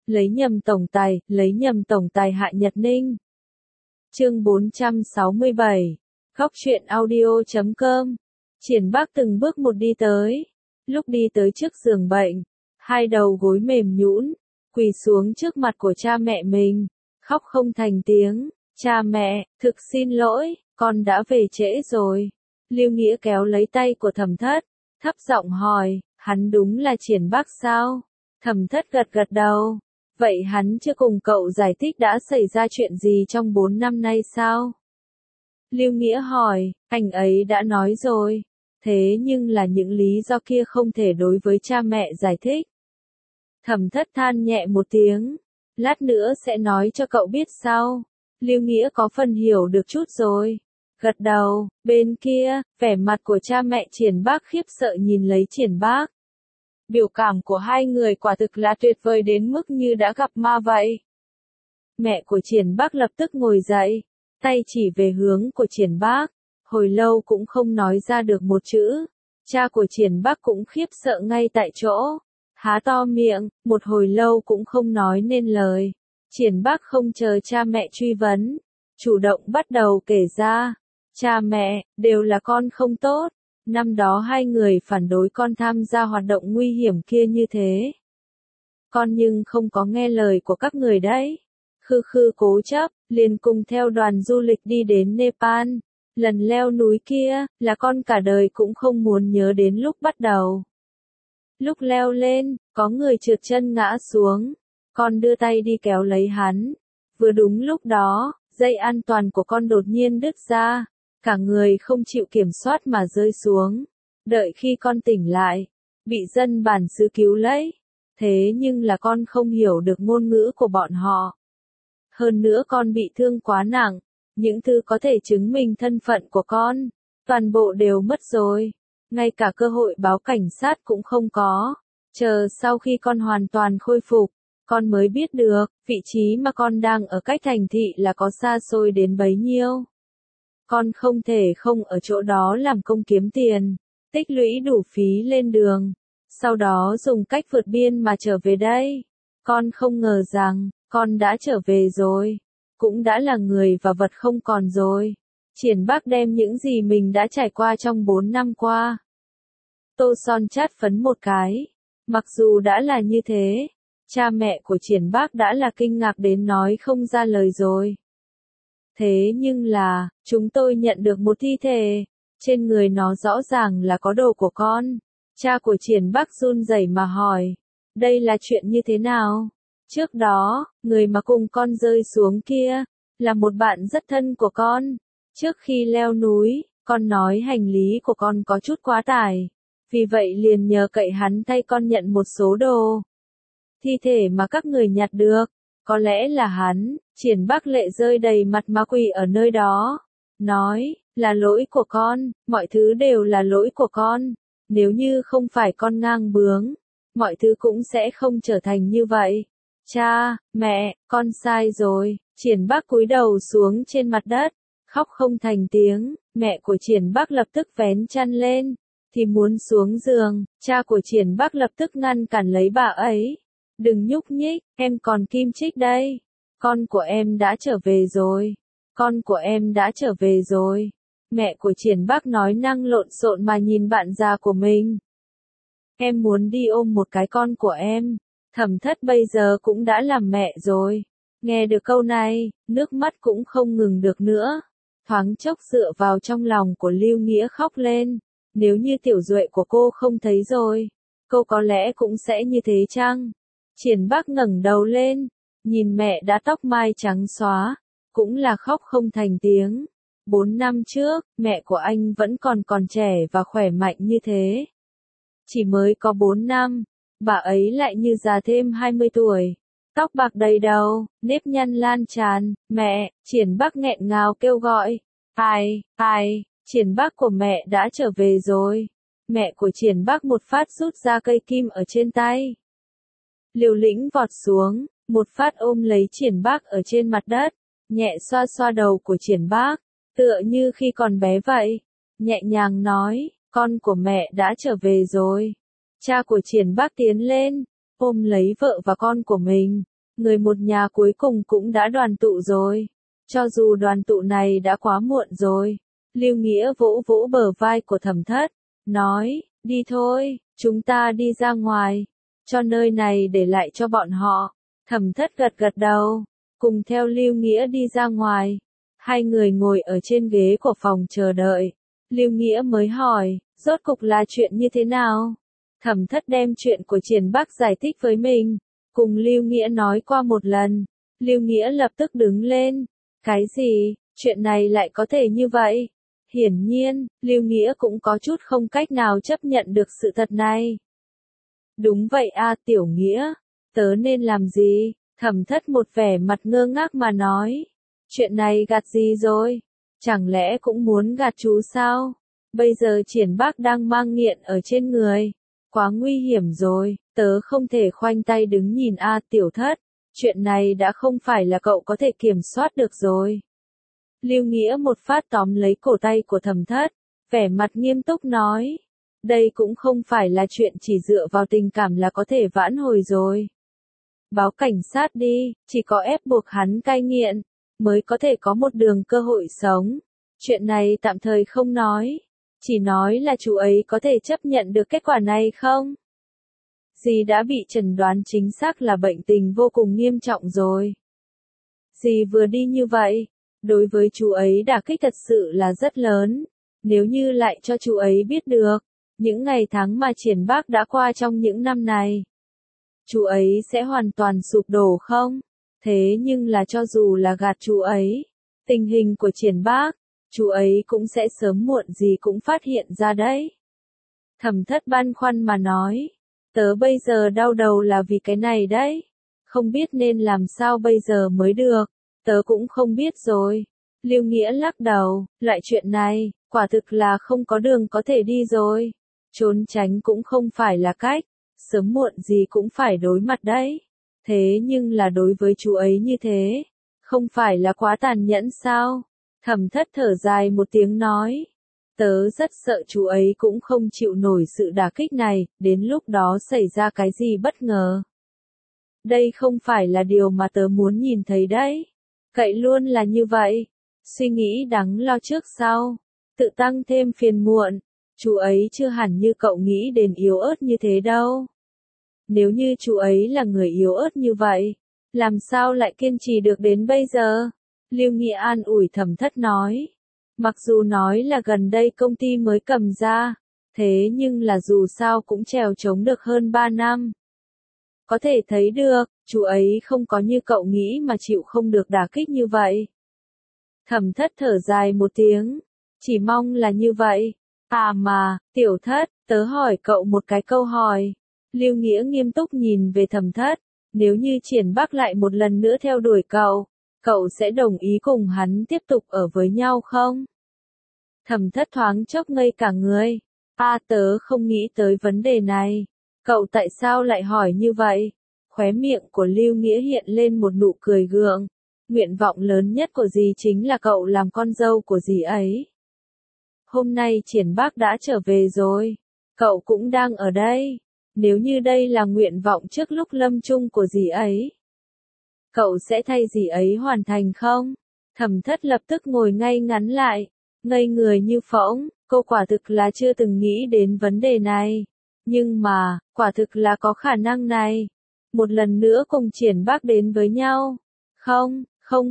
lấy nhầm tổng tài Hạ Nhật Ninh. Chương 467. Góc truyện audio.com. Triển Bác từng bước một đi tới. Lúc đi tới trước giường bệnh, hai đầu gối mềm nhũn, quỳ xuống trước mặt của cha mẹ mình, khóc không thành tiếng. Cha mẹ, thực xin lỗi, con đã về trễ rồi. Lưu Nghĩa kéo lấy tay của Thẩm Thất, thấp giọng hỏi, hắn đúng là Triển Bác sao? Thẩm Thất gật gật đầu. Vậy hắn chưa cùng cậu giải thích đã xảy ra chuyện gì trong 4 năm nay sao? Lưu Nghĩa hỏi, anh ấy đã nói rồi. Thế nhưng là những lý do kia không thể đối với cha mẹ giải thích. Thẩm Thất than nhẹ một tiếng. Lát nữa sẽ nói cho cậu biết sau. Lưu Nghĩa có phần hiểu được chút rồi. Gật đầu, bên kia, vẻ mặt của cha mẹ Triển Bác khiếp sợ nhìn lấy Triển Bác. Biểu cảm của hai người quả thực là tuyệt vời đến mức như đã gặp ma vậy. Mẹ của Triển Bác lập tức ngồi dậy, tay chỉ về hướng của Triển Bác, hồi lâu cũng không nói ra được một chữ. Cha của Triển Bác cũng khiếp sợ ngay tại chỗ, há to miệng, một hồi lâu cũng không nói nên lời. Triển Bác không chờ cha mẹ truy vấn, chủ động bắt đầu kể ra. Cha mẹ, đều là con không tốt. Năm đó hai người phản đối con tham gia hoạt động nguy hiểm kia như thế. Con nhưng không có nghe lời của các người đấy. Khư khư cố chấp, liền cùng theo đoàn du lịch đi đến Nepal. Lần leo núi kia, là con cả đời cũng không muốn nhớ đến lúc bắt đầu. Lúc leo lên, có người trượt chân ngã xuống. Con đưa tay đi kéo lấy hắn. Vừa đúng lúc đó, dây an toàn của con đột nhiên đứt ra. Cả người không chịu kiểm soát mà rơi xuống. Đợi khi con tỉnh lại, bị dân bản xứ cứu lấy. Thế nhưng là con không hiểu được ngôn ngữ của bọn họ. Hơn nữa con bị thương quá nặng. Những thứ có thể chứng minh thân phận của con, toàn bộ đều mất rồi. Ngay cả cơ hội báo cảnh sát cũng không có. Chờ sau khi con hoàn toàn khôi phục, con mới biết được, vị trí mà con đang ở cách thành thị là có xa xôi đến bấy nhiêu. Con không thể không ở chỗ đó làm công kiếm tiền, tích lũy đủ phí lên đường, sau đó dùng cách vượt biên mà trở về đây. Con không ngờ rằng, con đã trở về rồi, cũng đã là người và vật không còn rồi. Triển Bác đem những gì mình đã trải qua trong 4 năm qua. Tô son chát phấn một cái. Mặc dù đã là như thế, cha mẹ của Triển Bác đã là kinh ngạc đến nói không ra lời rồi. Thế nhưng là, chúng tôi nhận được một thi thể, trên người nó rõ ràng là có đồ của con. Cha của Triển Bác run rẩy mà hỏi, đây là chuyện như thế nào? Trước đó, người mà cùng con rơi xuống kia, là một bạn rất thân của con. Trước khi leo núi, con nói hành lý của con có chút quá tải. Vì vậy liền nhờ cậy hắn thay con nhận một số đồ. Thi thể mà các người nhặt được, có lẽ là hắn. Triển Bác lệ rơi đầy mặt mà quỳ ở nơi đó. Nói, là lỗi của con, mọi thứ đều là lỗi của con. Nếu như không phải con ngang bướng, mọi thứ cũng sẽ không trở thành như vậy. Cha, mẹ, con sai rồi. Triển Bác cúi đầu xuống trên mặt đất, khóc không thành tiếng. Mẹ của Triển Bác lập tức vén chăn lên, thì muốn xuống giường. Cha của Triển Bác lập tức ngăn cản lấy bà ấy. Đừng nhúc nhích, em còn Kim Trích đây. Con của em đã trở về rồi. Con của em đã trở về rồi. Mẹ của Triển Bác nói năng lộn xộn mà nhìn bạn già của mình. Em muốn đi ôm một cái con của em. Thẩm Thất bây giờ cũng đã làm mẹ rồi. Nghe được câu này, nước mắt cũng không ngừng được nữa. Thoáng chốc dựa vào trong lòng của Lưu Nghĩa khóc lên. Nếu như tiểu duệ của cô không thấy rồi, cô có lẽ cũng sẽ như thế chăng? Triển Bác ngẩng đầu lên, nhìn mẹ đã tóc mai trắng xóa, cũng là khóc không thành tiếng. 4 năm trước, mẹ của anh vẫn còn trẻ và khỏe mạnh như thế. Chỉ mới có 4 năm, bà ấy lại như già thêm 20 tuổi. Tóc bạc đầy đầu, nếp nhăn lan tràn. Mẹ, Triển Bác nghẹn ngào kêu gọi. Ai, Triển Bác của mẹ đã trở về rồi. Mẹ của Triển Bác một phát rút ra cây kim ở trên tay. Liều lĩnh vọt xuống, một phát ôm lấy Triển Bác ở trên mặt đất, nhẹ xoa xoa đầu của Triển Bác, tựa như khi còn bé vậy. Nhẹ nhàng nói, con của mẹ đã trở về rồi. Cha của Triển Bác tiến lên, ôm lấy vợ và con của mình, người một nhà cuối cùng cũng đã đoàn tụ rồi. Cho dù đoàn tụ này đã quá muộn rồi. Lưu Nghĩa vỗ vỗ bờ vai của Thẩm Thất, nói, đi thôi, chúng ta đi ra ngoài, cho nơi này để lại cho bọn họ. Thẩm Thất gật gật đầu, cùng theo Lưu Nghĩa đi ra ngoài. Hai người ngồi ở trên ghế của phòng chờ đợi. Lưu Nghĩa mới hỏi, rốt cục là chuyện như thế nào? Thẩm Thất đem chuyện của Triển Bắc giải thích với mình, cùng Lưu Nghĩa nói qua một lần. Lưu Nghĩa lập tức đứng lên. Cái gì? Chuyện này lại có thể như vậy? Hiển nhiên, Lưu Nghĩa cũng có chút không cách nào chấp nhận được sự thật này. Đúng vậy a, Tiểu Nghĩa, tớ nên làm gì? Thẩm Thất một vẻ mặt ngơ ngác mà nói. Chuyện này gạt gì rồi? Chẳng lẽ cũng muốn gạt chú sao? Bây giờ Triển Bắc đang mang nghiện ở trên người. Quá nguy hiểm rồi, tớ không thể khoanh tay đứng nhìn a, Tiểu Thất. Chuyện này đã không phải là cậu có thể kiểm soát được rồi. Lưu Nghĩa một phát tóm lấy cổ tay của Thẩm Thất, vẻ mặt nghiêm túc nói. Đây cũng không phải là chuyện chỉ dựa vào tình cảm là có thể vãn hồi rồi. Báo cảnh sát đi, chỉ có ép buộc hắn cai nghiện, mới có thể có một đường cơ hội sống. Chuyện này tạm thời không nói, chỉ nói là chú ấy có thể chấp nhận được kết quả này không? Dì đã bị chẩn đoán chính xác là bệnh tình vô cùng nghiêm trọng rồi. Dì vừa đi như vậy, đối với chú ấy đả kích thật sự là rất lớn. Nếu như lại cho chú ấy biết được, những ngày tháng mà Triển Bắc đã qua trong những năm này, chú ấy sẽ hoàn toàn sụp đổ không? Thế nhưng là cho dù là gạt chú ấy, tình hình của Triển Bắc, chú ấy cũng sẽ sớm muộn gì cũng phát hiện ra đấy. Thẩm Thất băn khoăn mà nói, tớ bây giờ đau đầu là vì cái này đấy, không biết nên làm sao bây giờ mới được, tớ cũng không biết rồi. Lưu Nghĩa lắc đầu, loại chuyện này, quả thực là không có đường có thể đi rồi. Trốn tránh cũng không phải là cách, sớm muộn gì cũng phải đối mặt đấy. Thế nhưng là đối với chú ấy như thế, không phải là quá tàn nhẫn sao? Thẩm Thất thở dài một tiếng nói. Tớ rất sợ chú ấy cũng không chịu nổi sự đả kích này, đến lúc đó xảy ra cái gì bất ngờ. Đây không phải là điều mà tớ muốn nhìn thấy đấy. Cậy luôn là như vậy. Suy nghĩ đắn lo trước sau, tự tăng thêm phiền muộn. Chú ấy chưa hẳn như cậu nghĩ đến yếu ớt như thế đâu. Nếu như chú ấy là người yếu ớt như vậy, làm sao lại kiên trì được đến bây giờ? Lưu Nghĩa an ủi Thẩm Thất nói. Mặc dù nói là gần đây công ty mới cầm ra, thế nhưng là dù sao cũng trèo trống được hơn 3 năm. Có thể thấy được, chú ấy không có như cậu nghĩ mà chịu không được đả kích như vậy. Thẩm Thất thở dài một tiếng, chỉ mong là như vậy. À mà, Tiểu Thất, tớ hỏi cậu một cái câu hỏi. Lưu Nghĩa nghiêm túc nhìn về Thẩm Thất, nếu như Triển Bắc lại một lần nữa theo đuổi cậu, cậu sẽ đồng ý cùng hắn tiếp tục ở với nhau không? Thẩm Thất thoáng chốc ngây cả người. Tớ không nghĩ tới vấn đề này. Cậu tại sao lại hỏi như vậy? Khóe miệng của Lưu Nghĩa hiện lên một nụ cười gượng. Nguyện vọng lớn nhất của dì chính là cậu làm con dâu của dì ấy. Hôm nay Triển Bắc đã trở về rồi. Cậu cũng đang ở đây. Nếu như đây là nguyện vọng trước lúc lâm chung của dì ấy, cậu sẽ thay dì ấy hoàn thành không? Thẩm Thất lập tức ngồi ngay ngắn lại, ngây người như phỗng, cô quả thực là chưa từng nghĩ đến vấn đề này. Nhưng mà, quả thực là có khả năng này. Một lần nữa cùng Triển Bắc đến với nhau. Không,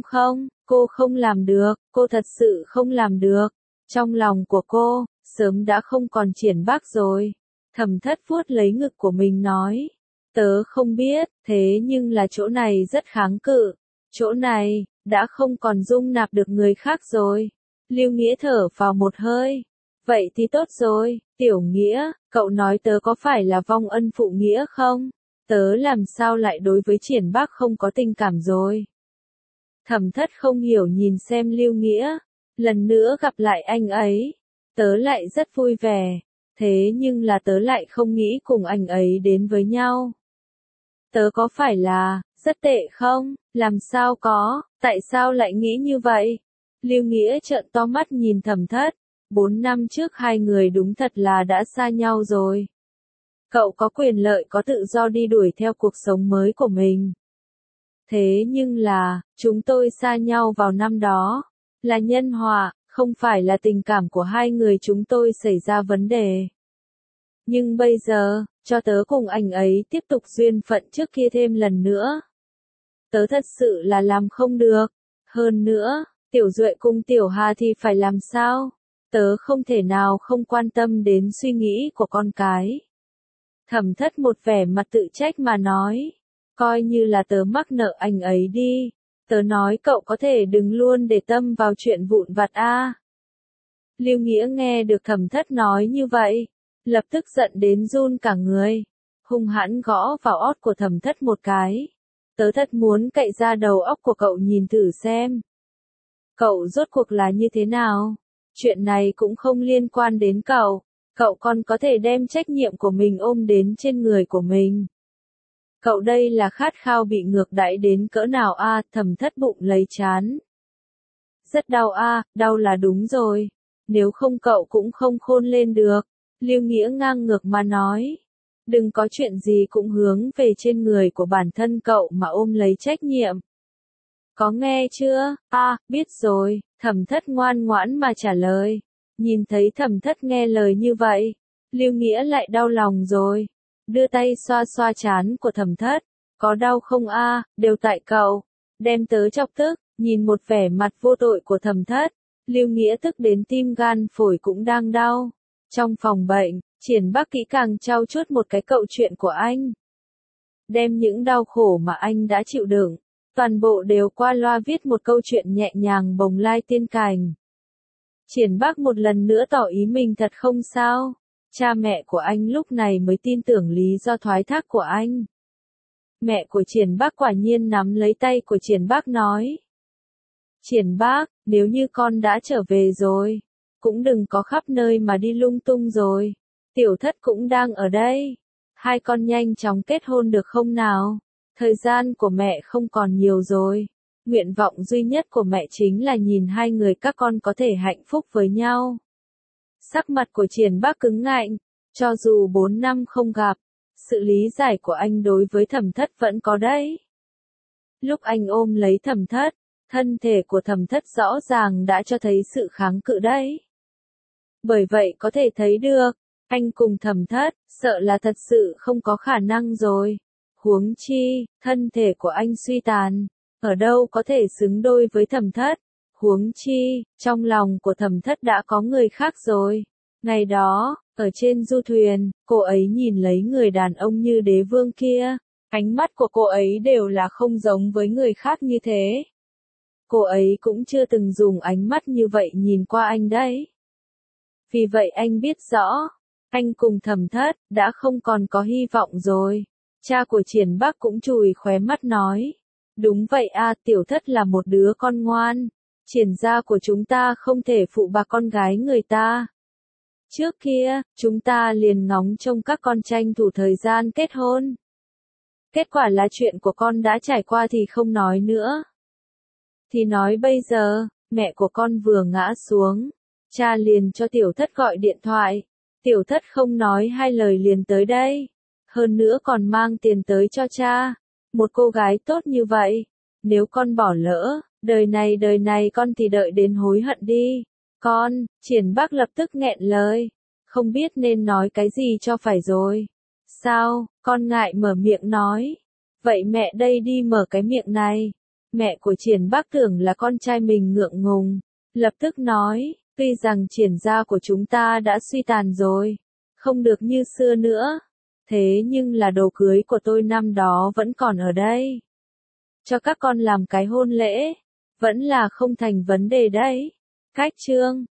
cô không làm được, cô thật sự không làm được. Trong lòng của cô, sớm đã không còn Triển Bắc rồi. Thẩm Thất vuốt lấy ngực của mình nói. Tớ không biết, thế nhưng là chỗ này rất kháng cự. Chỗ này, đã không còn dung nạp được người khác rồi. Lưu Nghĩa thở vào một hơi. Vậy thì tốt rồi, Tiểu Nghĩa, cậu nói tớ có phải là vong ân phụ nghĩa không? Tớ làm sao lại đối với Triển Bắc không có tình cảm rồi? Thẩm Thất không hiểu nhìn xem Lưu Nghĩa. Lần nữa gặp lại anh ấy, tớ lại rất vui vẻ. Thế nhưng là tớ lại không nghĩ cùng anh ấy đến với nhau. Tớ có phải là, rất tệ không? Làm sao có, tại sao lại nghĩ như vậy? Lưu Nghĩa trợn to mắt nhìn Thẩm Thất. 4 năm trước hai người đúng thật là đã xa nhau rồi. Cậu có quyền lợi có tự do đi đuổi theo cuộc sống mới của mình. Thế nhưng là, chúng tôi xa nhau vào năm đó, là nhân họa, không phải là tình cảm của hai người chúng tôi xảy ra vấn đề. Nhưng bây giờ, cho tớ cùng anh ấy tiếp tục duyên phận trước kia thêm lần nữa. Tớ thật sự là làm không được. Hơn nữa, Tiểu Duệ cùng Tiểu Hà thì phải làm sao? Tớ không thể nào không quan tâm đến suy nghĩ của con cái. Thẩm Thất một vẻ mặt tự trách mà nói. Coi như là tớ mắc nợ anh ấy đi. Tớ nói cậu có thể đừng luôn để tâm vào chuyện vụn vặt a. Lưu Nghĩa nghe được Thẩm Thất nói như vậy, lập tức giận đến run cả người, hung hãn gõ vào ót của Thẩm Thất một cái. Tớ thật muốn cậy ra đầu óc của cậu nhìn thử xem. Cậu rốt cuộc là như thế nào? Chuyện này cũng không liên quan đến cậu, cậu còn có thể đem trách nhiệm của mình ôm đến trên người của mình. Cậu đây là khát khao bị ngược đãi đến cỡ nào a? Thẩm Thất bụng lấy trán. Rất đau a, đau là đúng rồi. Nếu không cậu cũng không khôn lên được. Lưu Nghĩa ngang ngược mà nói. Đừng có chuyện gì cũng hướng về trên người của bản thân cậu mà ôm lấy trách nhiệm. Có nghe chưa? Biết rồi, Thẩm Thất ngoan ngoãn mà trả lời. Nhìn thấy Thẩm Thất nghe lời như vậy, Lưu Nghĩa lại đau lòng rồi. Đưa tay xoa xoa trán của Thẩm Thất. Có đau không đều tại cậu. Đem tớ chọc tức, nhìn một vẻ mặt vô tội của Thẩm Thất. Lưu Nghĩa tức đến tim gan phổi cũng đang đau. Trong phòng bệnh, Triển Bắc kỹ càng trau chuốt một cái câu chuyện của anh. Đem những đau khổ mà anh đã chịu đựng, toàn bộ đều qua loa viết một câu chuyện nhẹ nhàng bồng lai tiên cảnh. Triển Bắc một lần nữa tỏ ý mình thật không sao. Cha mẹ của anh lúc này mới tin tưởng lý do thoái thác của anh. Mẹ của Triển Bắc quả nhiên nắm lấy tay của Triển Bắc nói. Triển Bắc, nếu như con đã trở về rồi, cũng đừng có khắp nơi mà đi lung tung rồi. Tiểu Thất cũng đang ở đây. Hai con nhanh chóng kết hôn được không nào? Thời gian của mẹ không còn nhiều rồi. Nguyện vọng duy nhất của mẹ chính là nhìn hai người các con có thể hạnh phúc với nhau. Sắc mặt của Triển Bắc cứng ngạnh. Cho dù 4 năm không gặp, sự lý giải của anh đối với Thẩm Thất vẫn có đấy. Lúc anh ôm lấy Thẩm Thất, thân thể của Thẩm Thất rõ ràng đã cho thấy sự kháng cự đấy. Bởi vậy có thể thấy được, anh cùng Thẩm Thất, sợ là thật sự không có khả năng rồi. Huống chi, thân thể của anh suy tàn, ở đâu có thể xứng đôi với Thẩm Thất. Huống chi, trong lòng của Thẩm Thất đã có người khác rồi. Ngày đó, ở trên du thuyền, cô ấy nhìn lấy người đàn ông như đế vương kia. Ánh mắt của cô ấy đều là không giống với người khác như thế. Cô ấy cũng chưa từng dùng ánh mắt như vậy nhìn qua anh đấy. Vì vậy anh biết rõ, anh cùng Thẩm Thất đã không còn có hy vọng rồi. Cha của Triển Bắc cũng chùi khóe mắt nói. Đúng vậy Tiểu Thất là một đứa con ngoan. Triển gia của chúng ta không thể phụ bạc con gái người ta. Trước kia, chúng ta liền ngóng trông các con tranh thủ thời gian kết hôn. Kết quả là chuyện của con đã trải qua thì không nói nữa. Thì nói bây giờ, mẹ của con vừa ngã xuống. Cha liền cho Tiểu Thất gọi điện thoại. Tiểu Thất không nói hai lời liền tới đây. Hơn nữa còn mang tiền tới cho cha. Một cô gái tốt như vậy. Nếu con bỏ lỡ, đời này con thì đợi đến hối hận đi. Con, Triển Bắc lập tức nghẹn lời. Không biết nên nói cái gì cho phải rồi. Sao, con ngại mở miệng nói. Vậy mẹ đây đi mở cái miệng này. Mẹ của Triển Bắc tưởng là con trai mình ngượng ngùng. Lập tức nói, tuy rằng Triển gia của chúng ta đã suy tàn rồi. Không được như xưa nữa. Thế nhưng là đồ cưới của tôi năm đó vẫn còn ở đây. Cho các con làm cái hôn lễ. Vẫn là không thành vấn đề đấy. Cách chương